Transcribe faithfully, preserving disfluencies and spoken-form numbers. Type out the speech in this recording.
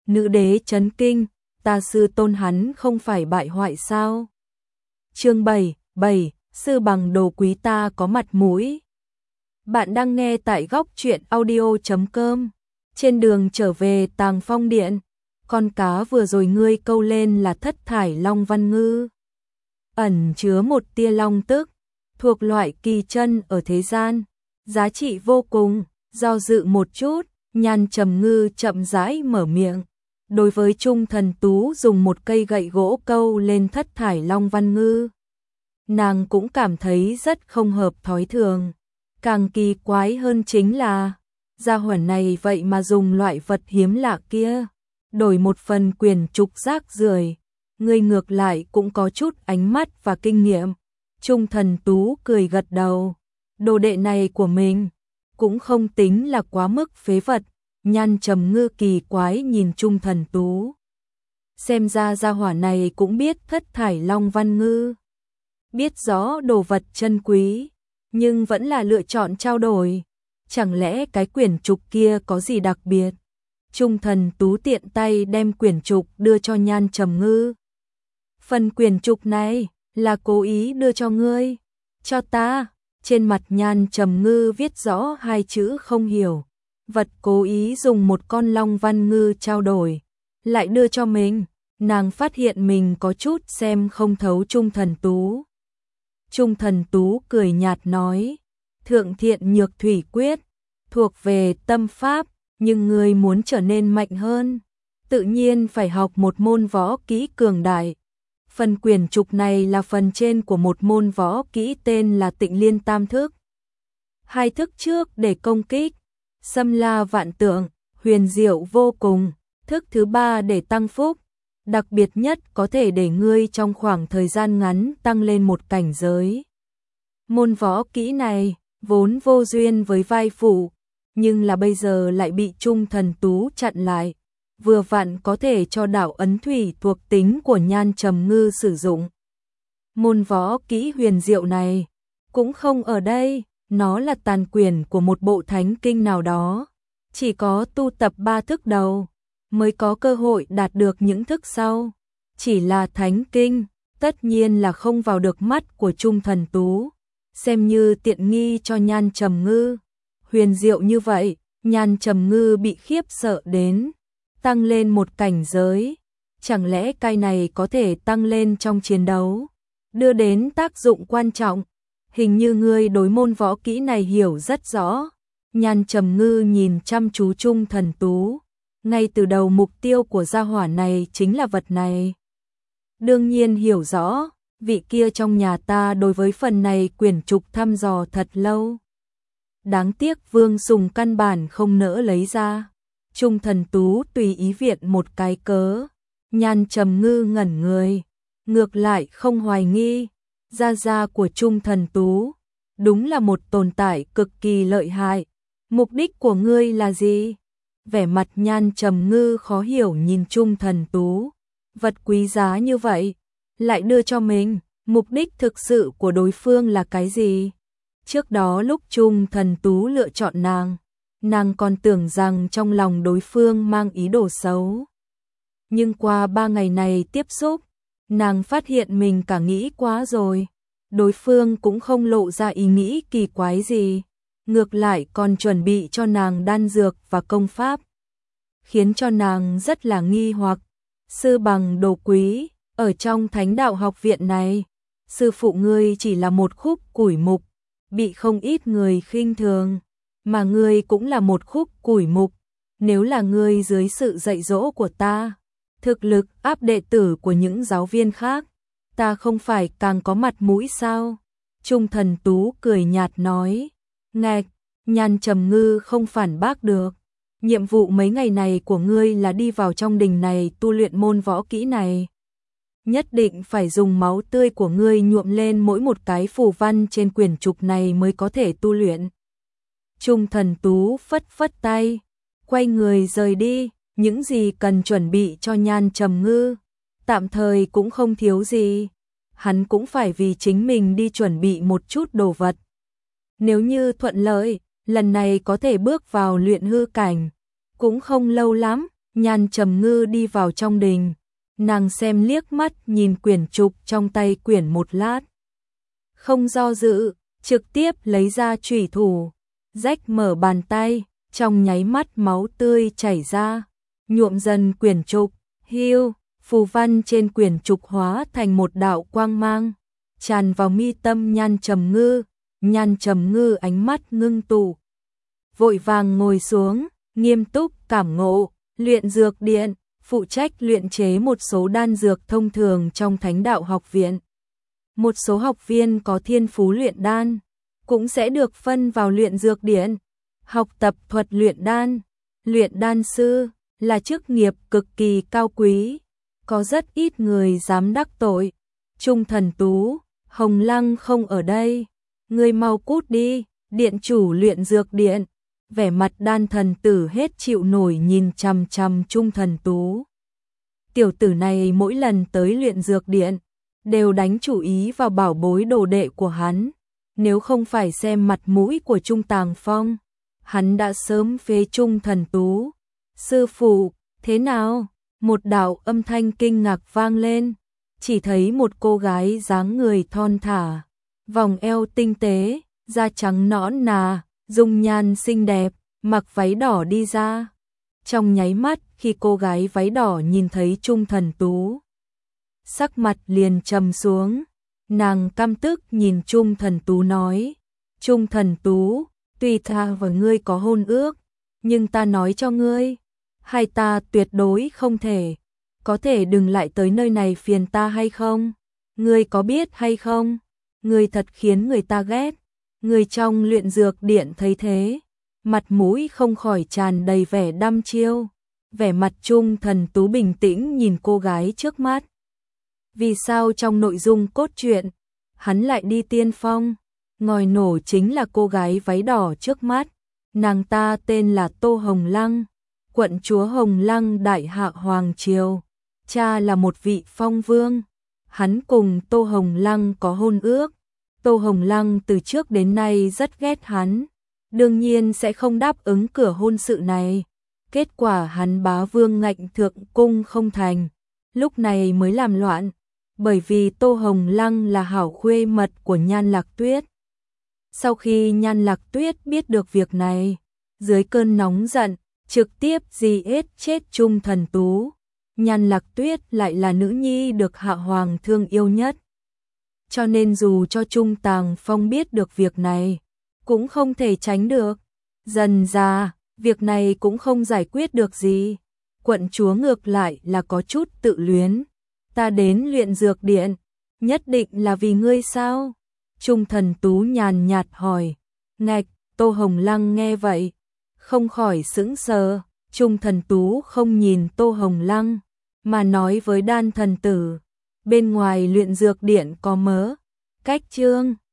Nữ đế chấn kinh, ta sư tôn hắn không phải bại hoại sao? Chương bảy, bảy, sư bằng đồ quý ta có mặt mũi. Bạn đang nghe tại góc truyện audio chấm com. Trên đường trở về Tàng Phong Điện, con cá vừa rồi ngươi câu lên là thất thải long văn ngư. Ẩn chứa một tia long tức, thuộc loại kỳ chân ở thế gian, giá trị vô cùng. Do dự một chút, Nhan Trầm Ngư chậm rãi mở miệng. Đối với Trung Thần Tú dùng một cây gậy gỗ câu lên thất thải long văn ngư, nàng cũng cảm thấy rất không hợp thói thường. Càng kỳ quái hơn chính là, gia hỏa này vậy mà dùng loại vật hiếm lạ kia, đổi một phần quyền trục rác rưởi. Ngươi ngược lại cũng có chút ánh mắt và kinh nghiệm. Trung Thần Tú cười gật đầu, đồ đệ này của mình cũng không tính là quá mức phế vật. Nhan Trầm Ngư kỳ quái nhìn Trung Thần Tú. Xem ra gia hỏa này cũng biết thất thải long văn ngư, biết rõ đồ vật chân quý, nhưng vẫn là lựa chọn trao đổi. Chẳng lẽ cái quyển trục kia có gì đặc biệt? Trung Thần Tú tiện tay đem quyển trục đưa cho Nhan Trầm Ngư. Phần quyển trục này là cố ý đưa cho ngươi, cho ta. Trên mặt Nhan Trầm Ngư viết rõ hai chữ không hiểu. Vật cố ý dùng một con long văn ngư trao đổi, lại đưa cho mình. Nàng phát hiện mình có chút xem không thấu Trung Thần Tú. Trung Thần Tú cười nhạt nói, Thượng Thiện Nhược Thủy Quyết thuộc về tâm pháp, nhưng người muốn trở nên mạnh hơn, tự nhiên phải học một môn võ kỹ cường đại. Phần quyển trục này là phần trên của một môn võ kỹ tên là Tịnh Liên Tam Thức. Hai thức trước để công kích, xâm la vạn tượng, huyền diệu vô cùng. Thức thứ ba để tăng phúc, đặc biệt nhất có thể để ngươi trong khoảng thời gian ngắn tăng lên một cảnh giới. Môn võ kỹ này vốn vô duyên với vai phụ, nhưng là bây giờ lại bị Trung Thần Tú chặn lại, vừa vặn có thể cho đạo ấn thủy thuộc tính của Nhan Trầm Ngư sử dụng. Môn võ kỹ huyền diệu này cũng không ở đây, nó là tàn quyển của một bộ thánh kinh nào đó, chỉ có tu tập ba thức đầu mới có cơ hội đạt được những thức sau. Chỉ là thánh kinh, tất nhiên là không vào được mắt của Trung Thần Tú, xem như tiện nghi cho Nhan Trầm Ngư. Huyền diệu như vậy, Nhan Trầm Ngư bị khiếp sợ đến, tăng lên một cảnh giới. Chẳng lẽ cái này có thể tăng lên trong chiến đấu, đưa đến tác dụng quan trọng? Hình như ngươi đối môn võ kỹ này hiểu rất rõ. Nhan Trầm Ngư nhìn chăm chú Trung Thần Tú, ngay từ đầu mục tiêu của gia hỏa này chính là vật này. Đương nhiên hiểu rõ, vị kia trong nhà ta đối với phần này quyển trục thăm dò thật lâu. Đáng tiếc Vương Sùng căn bản không nỡ lấy ra. Trung Thần Tú tùy ý viện một cái cớ. Nhan Trầm Ngư ngẩn người, ngược lại không hoài nghi. Gia gia của Trung Thần Tú đúng là một tồn tại cực kỳ lợi hại. Mục đích của ngươi là gì? Vẻ mặt Nhan Trầm Ngư khó hiểu nhìn Trung Thần Tú. Vật quý giá như vậy lại đưa cho mình, mục đích thực sự của đối phương là cái gì? Trước đó lúc Trung Thần Tú lựa chọn nàng, nàng còn tưởng rằng trong lòng đối phương mang ý đồ xấu. Nhưng qua ba ngày này tiếp xúc, nàng phát hiện mình cả nghĩ quá rồi. Đối phương cũng không lộ ra ý nghĩ kỳ quái gì, ngược lại còn chuẩn bị cho nàng đan dược và công pháp, khiến cho nàng rất là nghi hoặc. Sư bằng đồ quý, ở trong Thánh Đạo Học Viện này, sư phụ ngươi chỉ là một khúc củi mục, bị không ít người khinh thường, mà ngươi cũng là một khúc củi mục. Nếu là ngươi dưới sự dạy dỗ của ta, thực lực áp đệ tử của những giáo viên khác, ta không phải càng có mặt mũi sao? Trung Thần Tú cười nhạt nói. Ngạch, Nhan Trầm Ngư không phản bác được. Nhiệm vụ mấy ngày này của ngươi là đi vào trong đình này tu luyện môn võ kỹ này. Nhất định phải dùng máu tươi của ngươi nhuộm lên mỗi một cái phù văn trên quyển trục này mới có thể tu luyện. Trung Thần Tú phất phất tay, quay người rời đi. Những gì cần chuẩn bị cho Nhan Trầm Ngư, tạm thời cũng không thiếu gì. Hắn cũng phải vì chính mình đi chuẩn bị một chút đồ vật. Nếu như thuận lợi, lần này có thể bước vào luyện hư cảnh, cũng không lâu lắm, Nhan Trầm Ngư đi vào trong đình, nàng xem liếc mắt nhìn quyển trục trong tay quyển một lát. Không do dự, trực tiếp lấy ra chủy thủ, rách mở bàn tay, trong nháy mắt máu tươi chảy ra, nhuộm dần quyển trục, hưu, phù văn trên quyển trục hóa thành một đạo quang mang, tràn vào mi tâm Nhan Trầm Ngư. Nhan Trầm Ngư ánh mắt ngưng tụ, vội vàng ngồi xuống, nghiêm túc cảm ngộ. Luyện dược điện phụ trách luyện chế một số đan dược thông thường trong Thánh Đạo Học Viện. Một số học viên có thiên phú luyện đan cũng sẽ được phân vào luyện dược điện, học tập thuật luyện đan. Luyện đan sư là chức nghiệp cực kỳ cao quý, có rất ít người dám đắc tội. Trung Thần Tú, Hồng Lăng không ở đây, ngươi mau cút đi. Điện chủ luyện dược điện, vẻ mặt Đan Thần Tử hết chịu nổi nhìn chằm chằm Trung Thần Tú. Tiểu tử này mỗi lần tới luyện dược điện đều đánh chủ ý vào bảo bối đồ đệ của hắn, nếu không phải xem mặt mũi của Trung Tàng Phong, hắn đã sớm phế Trung Thần Tú. Sư phụ, thế nào? Một đạo âm thanh kinh ngạc vang lên, chỉ thấy một cô gái dáng người thon thả, vòng eo tinh tế, da trắng nõn nà, dung nhan xinh đẹp, mặc váy đỏ đi ra. Trong nháy mắt khi cô gái váy đỏ nhìn thấy Trung Thần Tú, sắc mặt liền trầm xuống, nàng căm tức nhìn Trung Thần Tú nói: Trung Thần Tú, tuy ta và ngươi có hôn ước, nhưng ta nói cho ngươi, hai ta tuyệt đối không thể, có thể đừng lại tới nơi này phiền ta hay không? Ngươi có biết hay không? Ngươi thật khiến người ta ghét. Người trong luyện dược điện thấy thế, mặt mũi không khỏi tràn đầy vẻ đăm chiêu. Vẻ mặt Trung Thần Tú bình tĩnh nhìn cô gái trước mắt. Vì sao trong nội dung cốt truyện, hắn lại đi tiên phong? Ngòi nổ chính là cô gái váy đỏ trước mắt. Nàng ta tên là Tô Hồng Lăng, quận chúa Hồng Lăng Đại Hạ Hoàng Triều. Cha là một vị phong vương. Hắn cùng Tô Hồng Lăng có hôn ước. Tô Hồng Lăng từ trước đến nay rất ghét hắn, đương nhiên sẽ không đáp ứng cửa hôn sự này. Kết quả hắn bá vương ngạnh thượng cung không thành, lúc này mới làm loạn, bởi vì Tô Hồng Lăng là hảo khuê mật của Nhan Lạc Tuyết. Sau khi Nhan Lạc Tuyết biết được việc này, dưới cơn nóng giận, trực tiếp dì ết chết Trung Thần Tú. Nhan Lạc Tuyết lại là nữ nhi được Hạ Hoàng thương yêu nhất. Cho nên dù cho Trung Tàng Phong biết được việc này, cũng không thể tránh được. Dần ra, việc này cũng không giải quyết được gì. Quận chúa ngược lại là có chút tự luyến. Ta đến luyện dược điện, nhất định là vì ngươi sao? Trung Thần Tú nhàn nhạt hỏi. Ngạch, Tô Hồng Lăng nghe vậy, không khỏi sững sờ. Trung Thần Tú không nhìn Tô Hồng Lăng, mà nói với Đan Thần Tử. Bên ngoài luyện dược điện có mớ cách chương.